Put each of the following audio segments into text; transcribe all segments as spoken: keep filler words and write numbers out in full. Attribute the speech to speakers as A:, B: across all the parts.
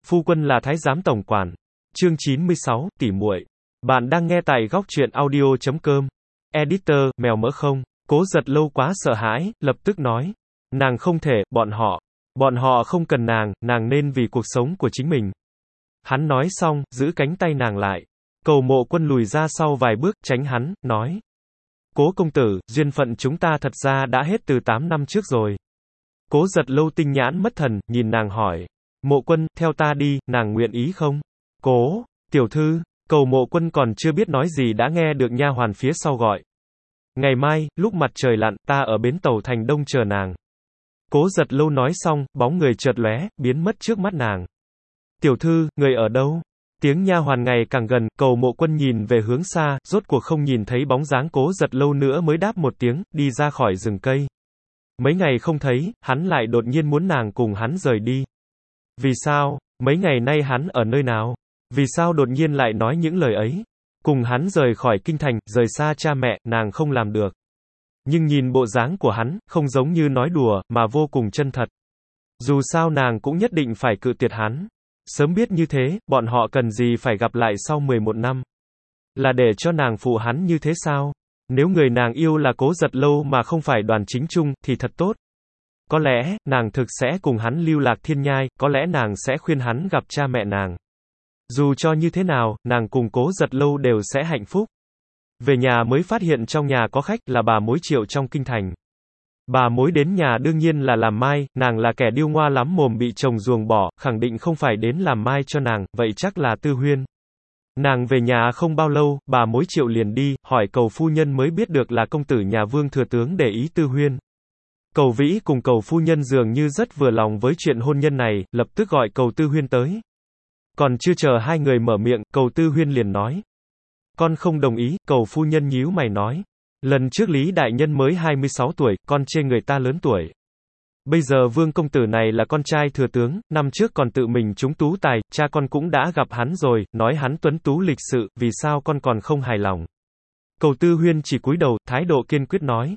A: Phu quân là thái giám tổng quản. Chương chín mươi sáu, tỉ muội. Bạn đang nghe tại góc truyện audio chấm com. Editor, mèo mỡ không? Cố Giật Lâu quá sợ hãi, lập tức nói. Nàng không thể, bọn họ. Bọn họ không cần nàng, nàng nên vì cuộc sống của chính mình. Hắn nói xong, giữ cánh tay nàng lại. Cầu Mộ Quân lùi ra sau vài bước, tránh hắn, nói. Cố công tử, duyên phận chúng ta thật ra đã hết từ tám năm trước rồi. Cố Giật Lâu tinh nhãn mất thần, nhìn nàng hỏi. Mộ Quân, theo ta đi, nàng nguyện ý không? Cố, tiểu thư, Cầu Mộ Quân còn chưa biết nói gì đã nghe được nha hoàn phía sau gọi. Ngày mai, lúc mặt trời lặn, ta ở bến tàu thành Đông chờ nàng. Cố Giật Lâu nói xong, bóng người chợt lóe, biến mất trước mắt nàng. Tiểu thư, người ở đâu? Tiếng nha hoàn ngày càng gần, Cầu Mộ Quân nhìn về hướng xa, rốt cuộc không nhìn thấy bóng dáng Cố Giật Lâu nữa mới đáp một tiếng, đi ra khỏi rừng cây. Mấy ngày không thấy, hắn lại đột nhiên muốn nàng cùng hắn rời đi. Vì sao? Mấy ngày nay hắn ở nơi nào? Vì sao đột nhiên lại nói những lời ấy? Cùng hắn rời khỏi kinh thành, rời xa cha mẹ, nàng không làm được. Nhưng nhìn bộ dáng của hắn, không giống như nói đùa, mà vô cùng chân thật. Dù sao nàng cũng nhất định phải cự tuyệt hắn. Sớm biết như thế, bọn họ cần gì phải gặp lại sau mười một năm? Là để cho nàng phụ hắn như thế sao? Nếu người nàng yêu là Cố Giật Lâu mà không phải Đoàn Chính Trung, thì thật tốt. Có lẽ, nàng thực sẽ cùng hắn lưu lạc thiên nhai, có lẽ nàng sẽ khuyên hắn gặp cha mẹ nàng. Dù cho như thế nào, nàng cùng Cố Giật Lâu đều sẽ hạnh phúc. Về nhà mới phát hiện trong nhà có khách, là bà mối Triệu trong kinh thành. Bà mối đến nhà đương nhiên là làm mai, nàng là kẻ điêu ngoa lắm mồm bị chồng ruồng bỏ, khẳng định không phải đến làm mai cho nàng, vậy chắc là Tư Huyên. Nàng về nhà không bao lâu, bà mối Triệu liền đi, hỏi Cầu phu nhân mới biết được là công tử nhà Vương thừa tướng để ý Tư Huyên. Cầu Vĩ cùng Cầu phu nhân dường như rất vừa lòng với chuyện hôn nhân này, lập tức gọi Cầu Tư Huyên tới. Còn chưa chờ hai người mở miệng, Cầu Tư Huyên liền nói. Con không đồng ý, Cầu phu nhân nhíu mày nói. Lần trước Lý đại nhân mới hai mươi sáu tuổi, con chê người ta lớn tuổi. Bây giờ Vương công tử này là con trai thừa tướng, năm trước còn tự mình trúng tú tài, cha con cũng đã gặp hắn rồi, nói hắn tuấn tú lịch sự, vì sao con còn không hài lòng? Cầu Tư Huyên chỉ cúi đầu, thái độ kiên quyết nói.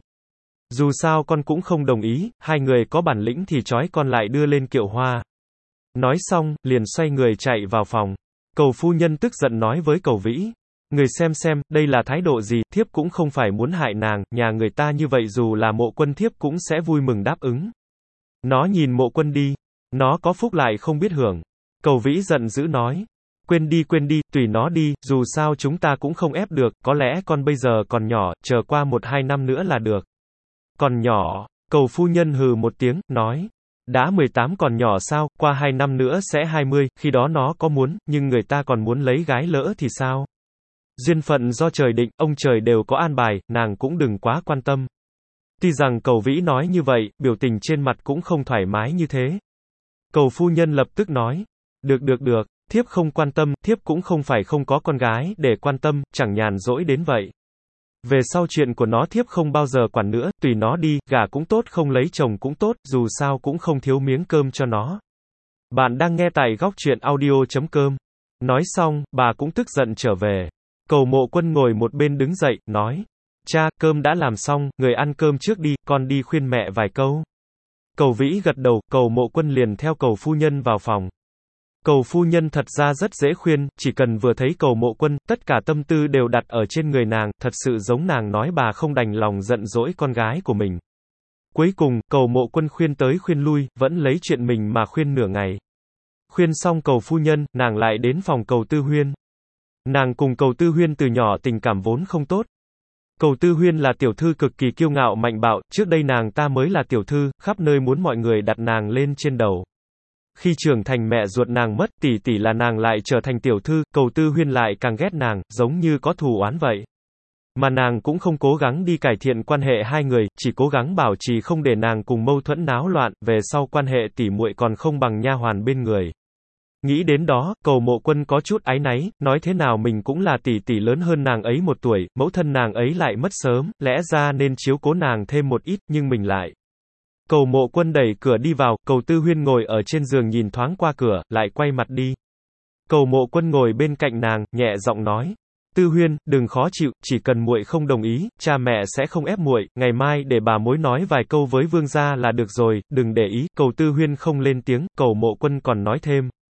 A: Dù sao con cũng không đồng ý, hai người có bản lĩnh thì trói con lại đưa lên kiệu hoa. Nói xong, liền xoay người chạy vào phòng. Cầu phu nhân tức giận nói với Cầu Vĩ. Người xem xem, đây là thái độ gì, thiếp cũng không phải muốn hại nàng, nhà người ta như vậy dù là Mộ Quân thiếp cũng sẽ vui mừng đáp ứng. Nó nhìn Mộ Quân đi. Nó có phúc lại không biết hưởng. Cầu Vĩ giận dữ nói. Quên đi quên đi, tùy nó đi, dù sao chúng ta cũng không ép được, có lẽ con bây giờ còn nhỏ, chờ qua một hai năm nữa là được. Còn nhỏ, Cầu phu nhân hừ một tiếng, nói. Đã mười tám còn nhỏ sao, qua hai năm nữa sẽ hai mươi, khi đó nó có muốn, nhưng người ta còn muốn lấy gái lỡ thì sao? Duyên phận do trời định, ông trời đều có an bài, nàng cũng đừng quá quan tâm. Tuy rằng Cầu Vĩ nói như vậy, biểu tình trên mặt cũng không thoải mái như thế. Cầu phu nhân lập tức nói. Được được được, thiếp không quan tâm, thiếp cũng không phải không có con gái để quan tâm, chẳng nhàn rỗi đến vậy. Về sau chuyện của nó thiếp không bao giờ quản nữa, tùy nó đi, gả cũng tốt không lấy chồng cũng tốt, dù sao cũng không thiếu miếng cơm cho nó. Bạn đang nghe tại góc truyện audio chấm com. Nói xong, bà cũng tức giận trở về. Cầu Mộ Quân ngồi một bên đứng dậy, nói. Cha, cơm đã làm xong, người ăn cơm trước đi, con đi khuyên mẹ vài câu. Cầu Vĩ gật đầu, Cầu Mộ Quân liền theo Cầu phu nhân vào phòng. Cầu phu nhân thật ra rất dễ khuyên, chỉ cần vừa thấy Cầu Mộ Quân, tất cả tâm tư đều đặt ở trên người nàng, thật sự giống nàng nói bà không đành lòng giận dỗi con gái của mình. Cuối cùng, Cầu Mộ Quân khuyên tới khuyên lui, vẫn lấy chuyện mình mà khuyên nửa ngày. Khuyên xong Cầu phu nhân, nàng lại đến phòng Cầu Tư Huyên. Nàng cùng Cầu Tư Huyên từ nhỏ tình cảm vốn không tốt. Cầu Tư Huyên là tiểu thư cực kỳ kiêu ngạo mạnh bạo, trước đây nàng ta mới là tiểu thư, khắp nơi muốn mọi người đặt nàng lên trên đầu. Khi trưởng thành mẹ ruột nàng mất, tỷ tỷ là nàng lại trở thành tiểu thư, Cầu Tư Huyên lại càng ghét nàng, giống như có thù oán vậy. Mà nàng cũng không cố gắng đi cải thiện quan hệ hai người, chỉ cố gắng bảo trì không để nàng cùng mâu thuẫn náo loạn, về sau quan hệ tỷ muội còn không bằng nha hoàn bên người. Nghĩ đến đó, Cầu Mộ Quân có chút áy náy, nói thế nào mình cũng là tỷ tỷ lớn hơn nàng ấy một tuổi, mẫu thân nàng ấy lại mất sớm, lẽ ra nên chiếu cố nàng thêm một ít, nhưng mình lại. Cầu Mộ Quân đẩy cửa đi vào, Cầu Tư Huyên ngồi ở trên giường nhìn thoáng qua cửa, lại quay mặt đi. Cầu Mộ Quân ngồi bên cạnh nàng, nhẹ giọng nói. Tư Huyên, đừng khó chịu, chỉ cần muội không đồng ý, cha mẹ sẽ không ép muội, ngày mai để bà mối nói vài câu với Vương gia là được rồi, đừng để ý. Cầu Tư Huyên không lên tiếng, Cầu Mộ Quân còn nói thêm.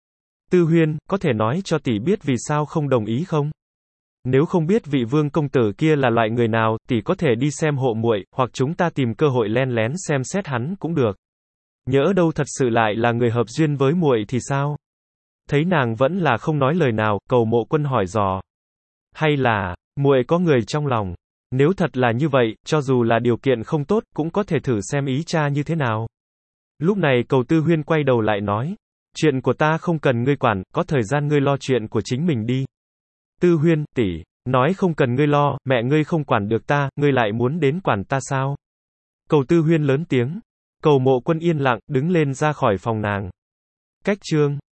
A: Tư Huyên, có thể nói cho tỷ biết vì sao không đồng ý không? Nếu không biết vị Vương công tử kia là loại người nào, tỷ có thể đi xem hộ muội, hoặc chúng ta tìm cơ hội len lén xem xét hắn cũng được. Nhỡ đâu thật sự lại là người hợp duyên với muội thì sao? Thấy nàng vẫn là không nói lời nào, Cầu Mộ Quân hỏi dò. Hay là, muội có người trong lòng? Nếu thật là như vậy, cho dù là điều kiện không tốt, cũng có thể thử xem ý cha như thế nào. Lúc này Cầu Tư Huyên quay đầu lại nói. Chuyện của ta không cần ngươi quản, có thời gian ngươi lo chuyện của chính mình đi. Tư Huyên, tỷ, nói không cần ngươi lo, mẹ ngươi không quản được ta, ngươi lại muốn đến quản ta sao? Cầu Tư Huyên lớn tiếng. Cầu Mộ Quân yên lặng, đứng lên ra khỏi phòng nàng. Cách chương